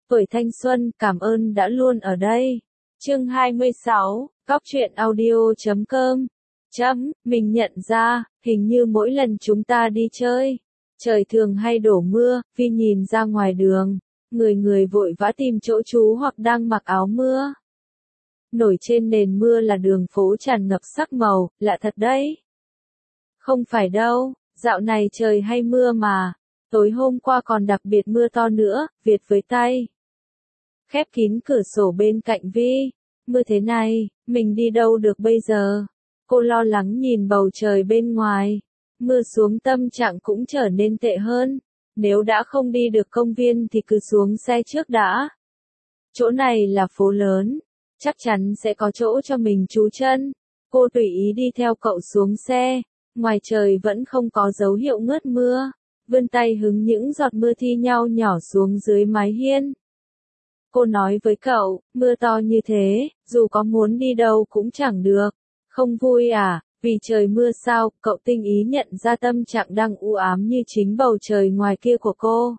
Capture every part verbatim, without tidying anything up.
Tuổi thanh xuân, cảm ơn đã luôn ở đây. Chương hai mươi sáu, Góc truyện audio chấm com. Chấm, mình nhận ra, hình như mỗi lần chúng ta đi chơi, trời thường hay đổ mưa, Vi nhìn ra ngoài đường, người người vội vã tìm chỗ trú hoặc đang mặc áo mưa. Nổi trên nền mưa là đường phố tràn ngập sắc màu, lạ thật đấy. Không phải đâu, dạo này trời hay mưa mà, tối hôm qua còn đặc biệt mưa to nữa, Việt với tay. Khép kín cửa sổ bên cạnh Vi, mưa thế này, mình đi đâu được bây giờ? Cô lo lắng nhìn bầu trời bên ngoài, mưa xuống tâm trạng cũng trở nên tệ hơn, nếu đã không đi được công viên thì cứ xuống xe trước đã. Chỗ này là phố lớn, chắc chắn sẽ có chỗ cho mình trú chân. Cô tùy ý đi theo cậu xuống xe, ngoài trời vẫn không có dấu hiệu ngớt mưa, vươn tay hứng những giọt mưa thi nhau nhỏ xuống dưới mái hiên. Cô nói với cậu, mưa to như thế, dù có muốn đi đâu cũng chẳng được. Không vui à, vì trời mưa sao, cậu tinh ý nhận ra tâm trạng đang u ám như chính bầu trời ngoài kia của cô.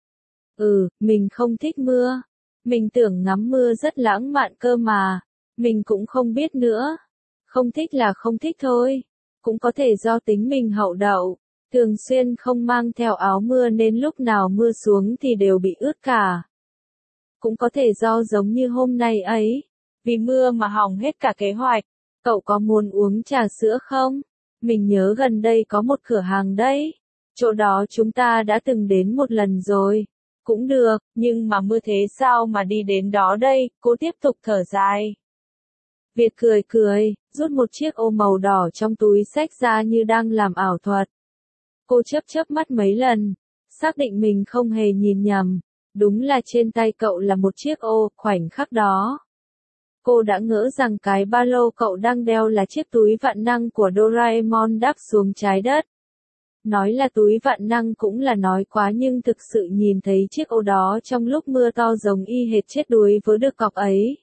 Ừ, mình không thích mưa. Mình tưởng ngắm mưa rất lãng mạn cơ mà. Mình cũng không biết nữa. Không thích là không thích thôi. Cũng có thể do tính mình hậu đậu. Thường xuyên không mang theo áo mưa nên lúc nào mưa xuống thì đều bị ướt cả. Cũng có thể do giống như hôm nay ấy. Vì mưa mà hỏng hết cả kế hoạch. Cậu có muốn uống trà sữa không? Mình nhớ gần đây có một cửa hàng đấy. Chỗ đó chúng ta đã từng đến một lần rồi. Cũng được, nhưng mà mưa thế sao mà đi đến đó đây? Cô tiếp tục thở dài. Việt cười cười, rút một chiếc ô màu đỏ trong túi xách ra như đang làm ảo thuật. Cô chớp chớp mắt mấy lần, xác định mình không hề nhìn nhầm. Đúng là trên tay cậu là một chiếc ô, khoảnh khắc đó. Cô đã ngỡ rằng cái ba lô cậu đang đeo là chiếc túi vạn năng của Doraemon đáp xuống trái đất. Nói là túi vạn năng cũng là nói quá nhưng thực sự nhìn thấy chiếc ô đó trong lúc mưa to giống y hệt chết đuối với được cọc ấy.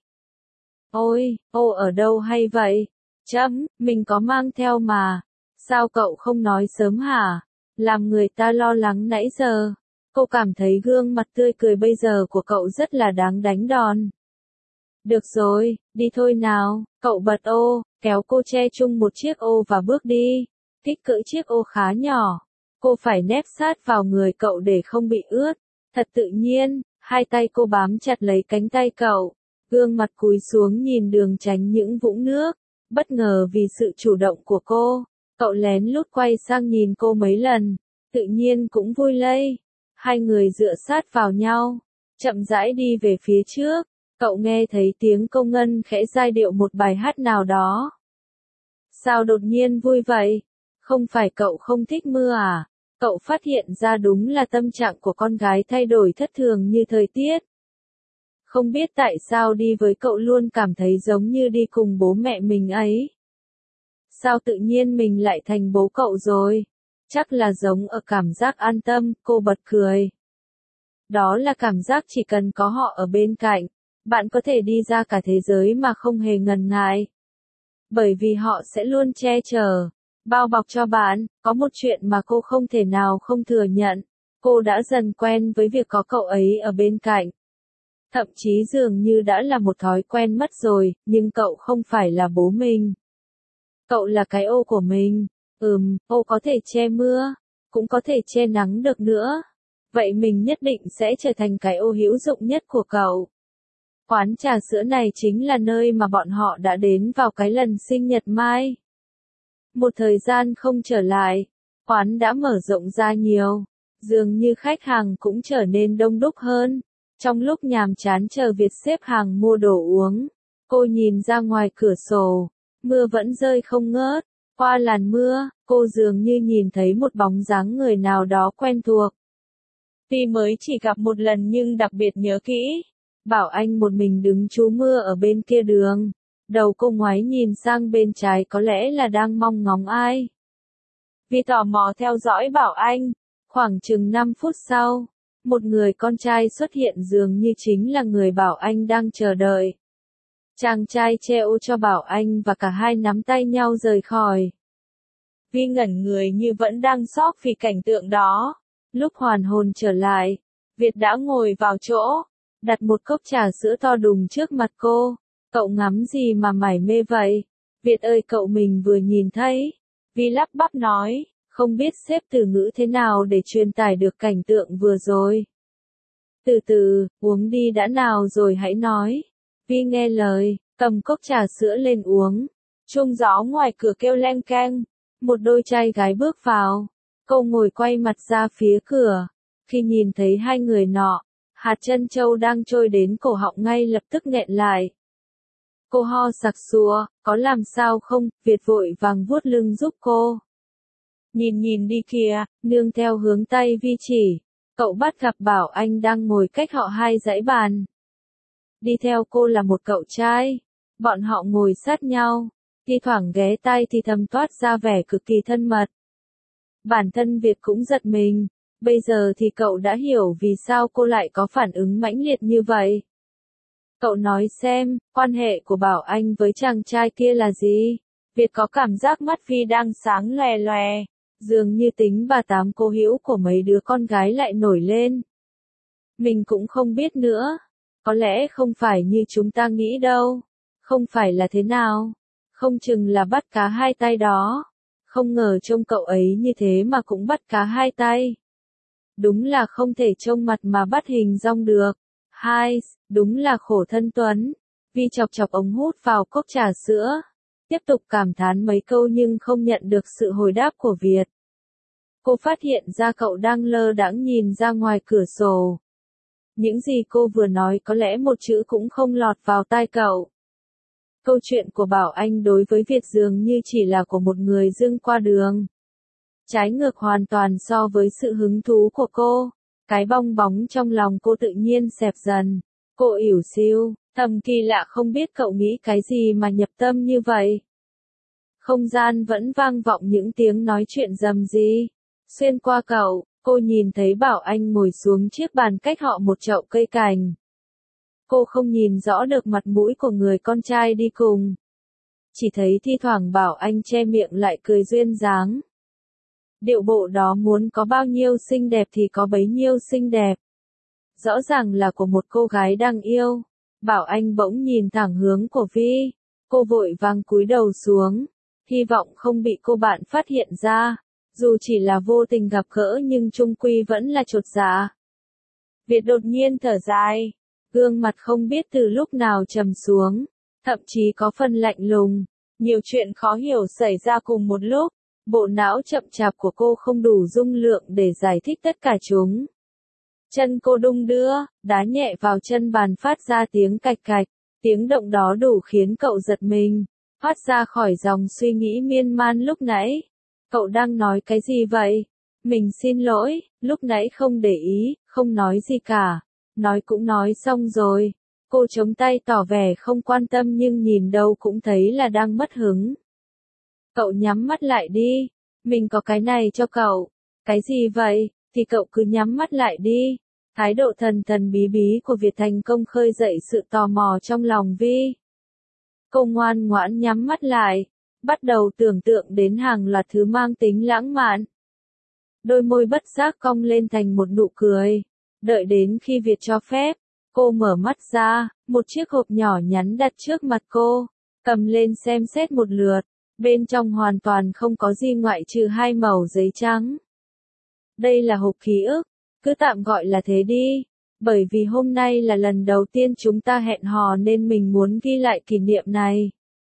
Ôi, ô ở đâu hay vậy? Chấm, mình có mang theo mà. Sao cậu không nói sớm hả? Làm người ta lo lắng nãy giờ. Cô cảm thấy gương mặt tươi cười bây giờ của cậu rất là đáng đánh đòn. Được rồi, đi thôi nào, cậu bật ô, kéo cô che chung một chiếc ô và bước đi. Kích cỡ chiếc ô khá nhỏ. Cô phải nép sát vào người cậu để không bị ướt. Thật tự nhiên, hai tay cô bám chặt lấy cánh tay cậu. Gương mặt cúi xuống nhìn đường tránh những vũng nước. Bất ngờ vì sự chủ động của cô, cậu lén lút quay sang nhìn cô mấy lần. Tự nhiên cũng vui lây. Hai người dựa sát vào nhau, chậm rãi đi về phía trước. Cậu nghe thấy tiếng công ngân khẽ giai điệu một bài hát nào đó. Sao đột nhiên vui vậy? Không phải cậu không thích mưa à? Cậu phát hiện ra đúng là tâm trạng của con gái thay đổi thất thường như thời tiết. Không biết tại sao đi với cậu luôn cảm thấy giống như đi cùng bố mẹ mình ấy. Sao tự nhiên mình lại thành bố cậu rồi? Chắc là giống ở cảm giác an tâm, cô bật cười. Đó là cảm giác chỉ cần có họ ở bên cạnh, bạn có thể đi ra cả thế giới mà không hề ngần ngại. Bởi vì họ sẽ luôn che chở, bao bọc cho bạn. Có một chuyện mà cô không thể nào không thừa nhận. Cô đã dần quen với việc có cậu ấy ở bên cạnh. Thậm chí dường như đã là một thói quen mất rồi, nhưng cậu không phải là bố mình. Cậu là cái ô của mình. Ừm, ô có thể che mưa, cũng có thể che nắng được nữa. Vậy mình nhất định sẽ trở thành cái ô hữu dụng nhất của cậu. Quán trà sữa này chính là nơi mà bọn họ đã đến vào cái lần sinh nhật Mai. Một thời gian không trở lại, quán đã mở rộng ra nhiều. Dường như khách hàng cũng trở nên đông đúc hơn. Trong lúc nhàm chán chờ Việt xếp hàng mua đồ uống, cô nhìn ra ngoài cửa sổ, mưa vẫn rơi không ngớt. Qua làn mưa, cô dường như nhìn thấy một bóng dáng người nào đó quen thuộc. Tuy mới chỉ gặp một lần nhưng đặc biệt nhớ kỹ. Bảo Anh một mình đứng trú mưa ở bên kia đường. Đầu cô ngoái nhìn sang bên trái có lẽ là đang mong ngóng ai. Vì tò mò theo dõi Bảo Anh, khoảng chừng năm phút sau, một người con trai xuất hiện dường như chính là người Bảo Anh đang chờ đợi. Chàng trai che ô cho Bảo Anh và cả hai nắm tay nhau rời khỏi. Vi ngẩn người như vẫn đang sốc vì cảnh tượng đó. Lúc hoàn hồn trở lại, Việt đã ngồi vào chỗ. đặt một cốc trà sữa to đùng trước mặt cô. Cậu ngắm gì mà mải mê vậy? Việt ơi, cậu mình vừa nhìn thấy. Vi lắp bắp nói, không biết xếp từ ngữ thế nào để truyền tải được cảnh tượng vừa rồi. Từ từ, uống đi đã nào rồi hãy nói. Vi nghe lời, cầm cốc trà sữa lên uống. Chuông gió ngoài cửa kêu leng keng. Một đôi trai gái bước vào. Cô ngồi quay mặt ra phía cửa. Khi nhìn thấy hai người nọ, hạt trân châu đang trôi đến cổ họng ngay lập tức nghẹn lại. Cô ho sặc sụa, có làm sao không? Việt vội vàng vuốt lưng giúp cô. Nhìn nhìn đi kìa, nương theo hướng tay Vi chỉ. Cậu bắt gặp Bảo Anh đang ngồi cách họ hai dãy bàn. Đi theo cô là một cậu trai. Bọn họ ngồi sát nhau, thi thoảng ghé tai thì thầm toát ra vẻ cực kỳ thân mật. Bản thân Việt cũng giật mình, bây giờ thì cậu đã hiểu vì sao cô lại có phản ứng mãnh liệt như vậy. Cậu nói xem, quan hệ của Bảo Anh với chàng trai kia là gì? Việt có cảm giác mắt Vi đang sáng lòe lòe, dường như tính bà tám cô hữu của mấy đứa con gái lại nổi lên. Mình cũng không biết nữa, có lẽ không phải như chúng ta nghĩ đâu, không phải là thế nào, không chừng là bắt cá hai tay đó. Không ngờ trông cậu ấy như thế mà cũng bắt cá hai tay. Đúng là không thể trông mặt mà bắt hình dong được. Hai, đúng là khổ thân Tuấn. Vi chọc chọc ống hút vào cốc trà sữa. Tiếp tục cảm thán mấy câu nhưng không nhận được sự hồi đáp của Việt. Cô phát hiện ra cậu đang lơ đãng nhìn ra ngoài cửa sổ. Những gì cô vừa nói có lẽ một chữ cũng không lọt vào tai cậu. Câu chuyện của Bảo Anh đối với Việt dường như chỉ là của một người dưng qua đường. Trái ngược hoàn toàn so với sự hứng thú của cô. Cái bong bóng trong lòng cô tự nhiên xẹp dần. Cô ỉu xìu, thầm kỳ lạ không biết cậu nghĩ cái gì mà nhập tâm như vậy. Không gian vẫn vang vọng những tiếng nói chuyện rầm rì. Xuyên qua cậu, cô nhìn thấy Bảo Anh ngồi xuống chiếc bàn cách họ một chậu cây cảnh. Cô không nhìn rõ được mặt mũi của người con trai đi cùng. Chỉ thấy thi thoảng Bảo Anh che miệng lại cười duyên dáng. Điệu bộ đó muốn có bao nhiêu xinh đẹp thì có bấy nhiêu xinh đẹp. Rõ ràng là của một cô gái đang yêu. Bảo Anh bỗng nhìn thẳng hướng của Vi. Cô vội vàng cúi đầu xuống. Hy vọng không bị cô bạn phát hiện ra. Dù chỉ là vô tình gặp gỡ nhưng chung quy vẫn là chột dạ. Việt đột nhiên thở dài. Gương mặt không biết từ lúc nào trầm xuống. Thậm chí có phần lạnh lùng. Nhiều chuyện khó hiểu xảy ra cùng một lúc. Bộ não chậm chạp của cô không đủ dung lượng để giải thích tất cả chúng. Chân cô đung đưa, đá nhẹ vào chân bàn phát ra tiếng cạch cạch. Tiếng động đó đủ khiến cậu giật mình. Thoát ra khỏi dòng suy nghĩ miên man lúc nãy. Cậu đang nói cái gì vậy? Mình xin lỗi, lúc nãy không để ý, không nói gì cả. Nói cũng nói xong rồi. Cô chống tay tỏ vẻ không quan tâm nhưng nhìn đâu cũng thấy là đang mất hứng. Cậu nhắm mắt lại đi. Mình có cái này cho cậu. Cái gì vậy? Thì cậu cứ nhắm mắt lại đi. Thái độ thần thần bí bí của Việt thành công khơi dậy sự tò mò trong lòng Vi. Cô ngoan ngoãn nhắm mắt lại. Bắt đầu tưởng tượng đến hàng loạt thứ mang tính lãng mạn. Đôi môi bất giác cong lên thành một nụ cười. Đợi đến khi Việt cho phép, cô mở mắt ra, một chiếc hộp nhỏ nhắn đặt trước mặt cô. Cầm lên xem xét một lượt. Bên trong hoàn toàn không có gì ngoại trừ hai mẩu giấy trắng. Đây là hộp ký ức, cứ tạm gọi là thế đi. Bởi vì hôm nay là lần đầu tiên chúng ta hẹn hò nên mình muốn ghi lại kỷ niệm này.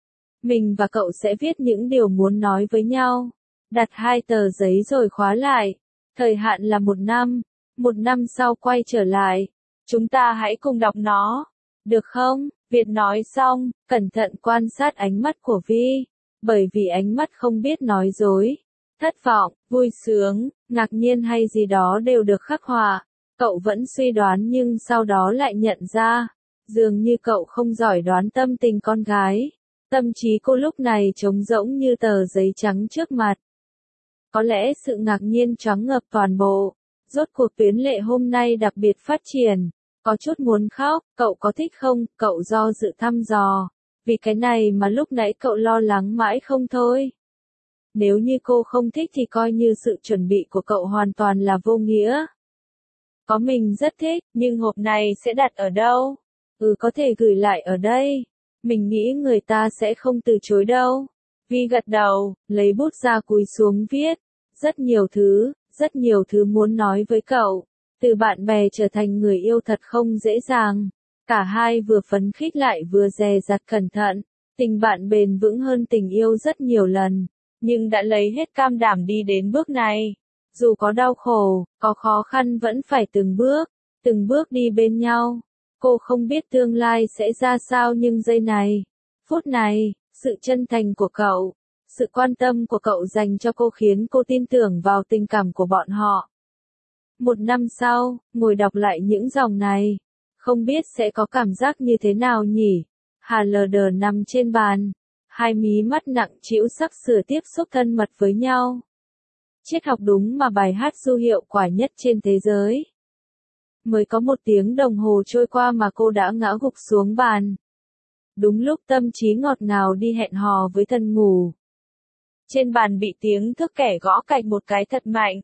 Mình và cậu sẽ viết những điều muốn nói với nhau. Đặt hai tờ giấy rồi khóa lại. Thời hạn là một năm. Một năm sau quay trở lại. Chúng ta hãy cùng đọc nó. Được không? Việt nói xong, cẩn thận quan sát ánh mắt của Vi. Bởi vì ánh mắt không biết nói dối. Thất vọng, vui sướng, ngạc nhiên hay gì đó đều được khắc họa. Cậu vẫn suy đoán nhưng sau đó lại nhận ra. Dường như cậu không giỏi đoán tâm tình con gái. Tâm trí cô lúc này trống rỗng như tờ giấy trắng trước mặt. Có lẽ sự ngạc nhiên choáng ngợp toàn bộ. Rốt cuộc Tuyến Lệ hôm nay đặc biệt phát triển. Có chút muốn khóc, cậu có thích không? Cậu do dự thăm dò. Vì cái này mà lúc nãy cậu lo lắng mãi không thôi. Nếu như cô không thích thì coi như sự chuẩn bị của cậu hoàn toàn là vô nghĩa. Có mình rất thích, nhưng hộp này sẽ đặt ở đâu? Ừ có thể gửi lại ở đây. Mình nghĩ người ta sẽ không từ chối đâu. Vi gật đầu, lấy bút ra cúi xuống viết. Rất nhiều thứ, rất nhiều thứ muốn nói với cậu. Từ bạn bè trở thành người yêu thật không dễ dàng. Cả hai vừa phấn khích lại vừa dè dặt cẩn thận. Tình bạn bền vững hơn tình yêu rất nhiều lần. Nhưng đã lấy hết cam đảm đi đến bước này. Dù có đau khổ, có khó khăn vẫn phải từng bước, từng bước đi bên nhau. Cô không biết tương lai sẽ ra sao nhưng giây này, phút này, sự chân thành của cậu, sự quan tâm của cậu dành cho cô khiến cô tin tưởng vào tình cảm của bọn họ. Một năm sau, ngồi đọc lại những dòng này, không biết sẽ có cảm giác như thế nào nhỉ? Hà lờ đờ nằm trên bàn, hai mí mắt nặng trĩu sắp sửa tiếp xúc thân mật với nhau. Triết học đúng mà bài hát du hiệu quả nhất trên thế giới. Mới có một tiếng đồng hồ trôi qua mà cô đã ngã gục xuống bàn. Đúng lúc tâm trí ngọt ngào đi hẹn hò với thần ngủ. Trên bàn bị tiếng thức kẻ gõ cạch một cái thật mạnh.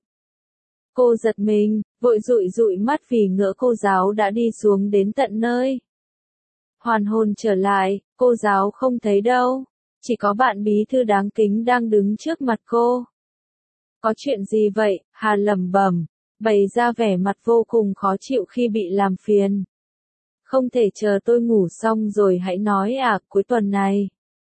Cô giật mình, vội dụi dụi mắt vì ngỡ cô giáo đã đi xuống đến tận nơi. Hoàn hồn trở lại, cô giáo không thấy đâu. Chỉ có bạn bí thư đáng kính đang đứng trước mặt cô. Có chuyện gì vậy? Hà lẩm bẩm, bày ra vẻ mặt vô cùng khó chịu khi bị làm phiền. Không thể chờ tôi ngủ xong rồi hãy nói à, cuối tuần này.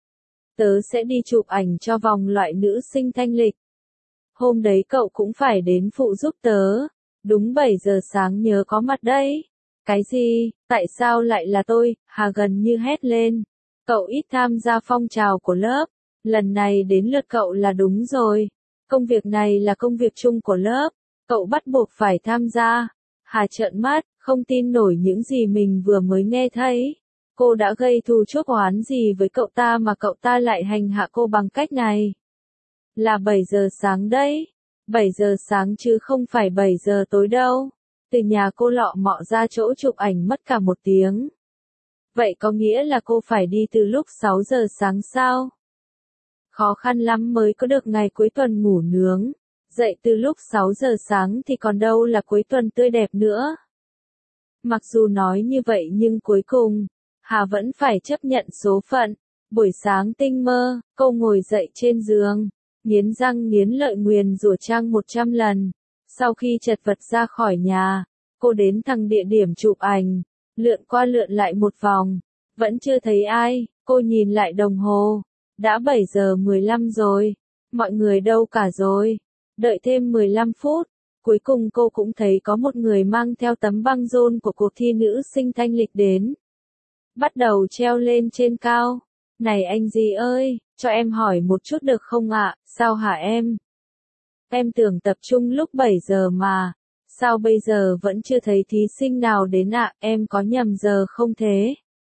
Tớ sẽ đi chụp ảnh cho vòng loại nữ sinh thanh lịch. Hôm đấy cậu cũng phải đến phụ giúp tớ. Đúng bảy giờ sáng nhớ có mặt đấy. Cái gì? Tại sao lại là tôi? Hà gần như hét lên. Cậu ít tham gia phong trào của lớp. Lần này đến lượt cậu là đúng rồi. Công việc này là công việc chung của lớp. Cậu bắt buộc phải tham gia. Hà trợn mắt, không tin nổi những gì mình vừa mới nghe thấy. Cô đã gây thù chuốc oán gì với cậu ta mà cậu ta lại hành hạ cô bằng cách này? Là bảy giờ sáng đấy. bảy giờ sáng chứ không phải bảy giờ tối đâu. Từ nhà cô lọ mọ ra chỗ chụp ảnh mất cả một tiếng. Vậy có nghĩa là cô phải đi từ lúc sáu giờ sáng sao? Khó khăn lắm mới có được ngày cuối tuần ngủ nướng. Dậy từ lúc sáu giờ sáng thì còn đâu là cuối tuần tươi đẹp nữa. Mặc dù nói như vậy nhưng cuối cùng, Hà vẫn phải chấp nhận số phận. Buổi sáng tinh mơ, cô ngồi dậy trên giường, nghiến răng nghiến lợi nguyền rủa Trang một trăm lần. Sau khi chật vật ra khỏi nhà, cô đến thẳng địa điểm chụp ảnh, lượn qua lượn lại một vòng, vẫn chưa thấy ai, cô nhìn lại đồng hồ, đã bảy giờ mười lăm rồi, mọi người đâu cả rồi, đợi thêm mười lăm phút, cuối cùng cô cũng thấy có một người mang theo tấm băng rôn của cuộc thi nữ sinh thanh lịch đến. Bắt đầu treo lên trên cao, này anh gì ơi, cho em hỏi một chút được không ạ, sao hả em? Em tưởng tập trung lúc bảy giờ mà, sao bây giờ vẫn chưa thấy thí sinh nào đến ạ, em có nhầm giờ không thế?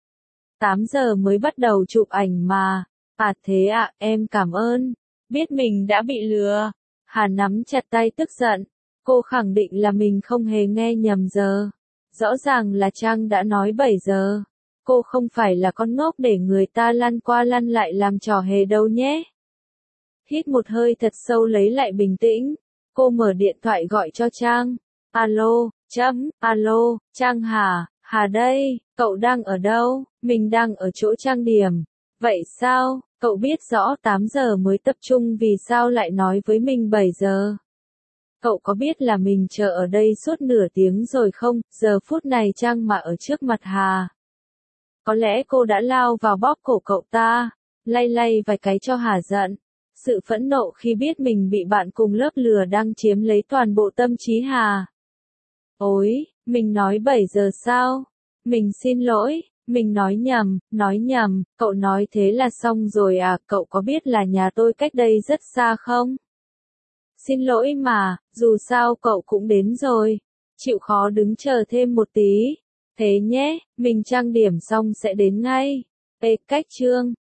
tám giờ mới bắt đầu chụp ảnh mà, à thế ạ, em cảm ơn, biết mình đã bị lừa. Hà nắm chặt tay tức giận, cô khẳng định là mình không hề nghe nhầm giờ. Rõ ràng là Trang đã nói bảy giờ, cô không phải là con ngốc để người ta lăn qua lăn lại làm trò hề đâu nhé. Hít một hơi thật sâu lấy lại bình tĩnh, cô mở điện thoại gọi cho Trang. Alo, chấm, alo, Trang hả, Hà đây, cậu đang ở đâu? Mình đang ở chỗ trang điểm. Vậy sao, cậu biết rõ tám giờ mới tập trung vì sao lại nói với mình bảy giờ? Cậu có biết là mình chờ ở đây suốt nửa tiếng rồi không? Giờ phút này Trang mà ở trước mặt Hà. Có lẽ cô đã lao vào bóp cổ cậu ta, lay lay vài cái cho Hà giận. Sự phẫn nộ khi biết mình bị bạn cùng lớp lừa đang chiếm lấy toàn bộ tâm trí Hà. Ôi, mình nói bảy giờ sao? Mình xin lỗi, mình nói nhầm, nói nhầm, cậu nói thế là xong rồi à, cậu có biết là nhà tôi cách đây rất xa không? Xin lỗi mà, dù sao cậu cũng đến rồi, chịu khó đứng chờ thêm một tí. Thế nhé, mình trang điểm xong sẽ đến ngay. Ê, cách trương.